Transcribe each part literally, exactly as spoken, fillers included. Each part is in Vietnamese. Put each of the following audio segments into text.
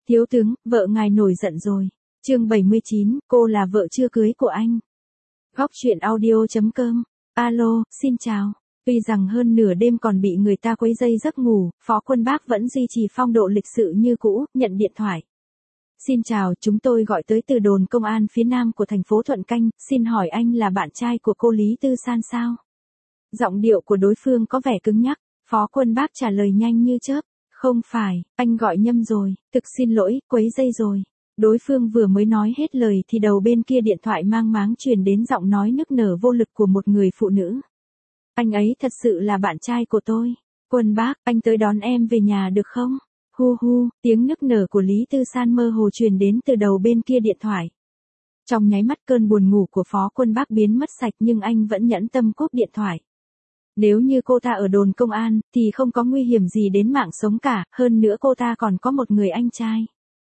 Thiếu tướng, vợ ngài nổi giận rồi. Chương bảy mươi chín, cô là vợ chưa cưới của anh. Góc truyện audio chấm com. Alo, xin chào. Tuy rằng hơn nửa đêm còn bị người ta quấy rầy giấc ngủ, Phó Quân Bác vẫn duy trì phong độ lịch sự như cũ, nhận điện thoại. Xin chào, chúng tôi gọi tới từ đồn công an phía nam của thành phố Thuận Canh, xin hỏi anh là bạn trai của cô Lý Tư San sao? Giọng điệu của đối phương có vẻ cứng nhắc, Phó Quân Bác trả lời nhanh như chớp. Không phải, anh gọi nhầm rồi, thực xin lỗi, quấy rầy rồi. Đối phương vừa mới nói hết lời thì đầu bên kia điện thoại mang máng truyền đến giọng nói nức nở vô lực của một người phụ nữ. Anh ấy thật sự là bạn trai của tôi. Quân Bác, anh tới đón em về nhà được không? Hu hu, tiếng nức nở của Lý Tư San mơ hồ truyền đến từ đầu bên kia điện thoại. Trong nháy mắt cơn buồn ngủ của Phó Quân Bác biến mất sạch nhưng anh vẫn nhẫn tâm cúp điện thoại. Nếu như cô ta ở đồn công an, thì không có nguy hiểm gì đến mạng sống cả, hơn nữa cô ta còn có một người anh trai.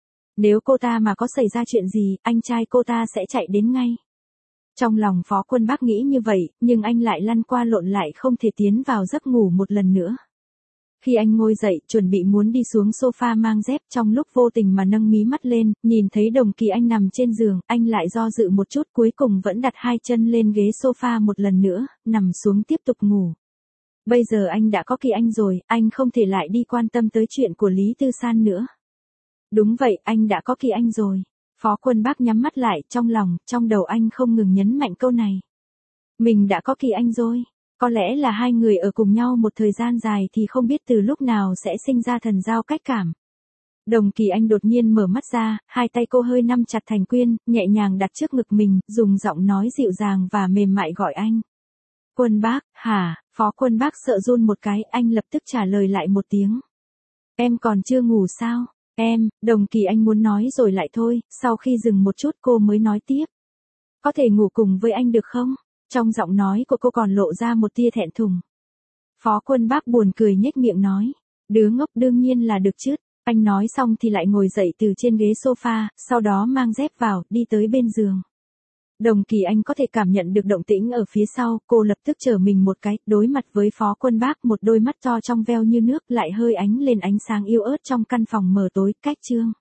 Nếu cô ta mà có xảy ra chuyện gì, anh trai cô ta sẽ chạy đến ngay. Trong lòng Phó Quân Bác nghĩ như vậy, nhưng anh lại lăn qua lộn lại không thể tiến vào giấc ngủ một lần nữa. Khi anh ngồi dậy, chuẩn bị muốn đi xuống sofa mang dép, trong lúc vô tình mà nâng mí mắt lên, nhìn thấy Đồng Kỳ Anh nằm trên giường, anh lại do dự một chút cuối cùng vẫn đặt hai chân lên ghế sofa một lần nữa, nằm xuống tiếp tục ngủ. Bây giờ anh đã có Kỳ Anh rồi, anh không thể lại đi quan tâm tới chuyện của Lý Tư San nữa. Đúng vậy, anh đã có Kỳ Anh rồi. Phó Quân Bác nhắm mắt lại, trong lòng, trong đầu anh không ngừng nhấn mạnh câu này. Mình đã có Kỳ Anh rồi. Có lẽ là hai người ở cùng nhau một thời gian dài thì không biết từ lúc nào sẽ sinh ra thần giao cách cảm. Đồng Kỳ Anh đột nhiên mở mắt ra, hai tay cô hơi nắm chặt thành quyên, nhẹ nhàng đặt trước ngực mình, dùng giọng nói dịu dàng và mềm mại gọi anh. Quân Bác, hả? Phó Quân Bác sợ run một cái, anh lập tức trả lời lại một tiếng. Em còn chưa ngủ sao? Em, Đồng Kỳ Anh muốn nói rồi lại thôi, sau khi dừng một chút cô mới nói tiếp. Có thể ngủ cùng với anh được không? Trong giọng nói của cô còn lộ ra một tia thẹn thùng. Phó Quân Bác buồn cười nhếch miệng nói. Đứa ngốc đương nhiên là được chứ. Anh nói xong thì lại ngồi dậy từ trên ghế sofa, sau đó mang dép vào, đi tới bên giường. Đồng Kỳ Anh có thể cảm nhận được động tĩnh ở phía sau, cô lập tức trở mình một cái, đối mặt với Phó Quân Bác, một đôi mắt to trong veo như nước lại hơi ánh lên ánh sáng yêu ớt trong căn phòng mờ tối, cách trương.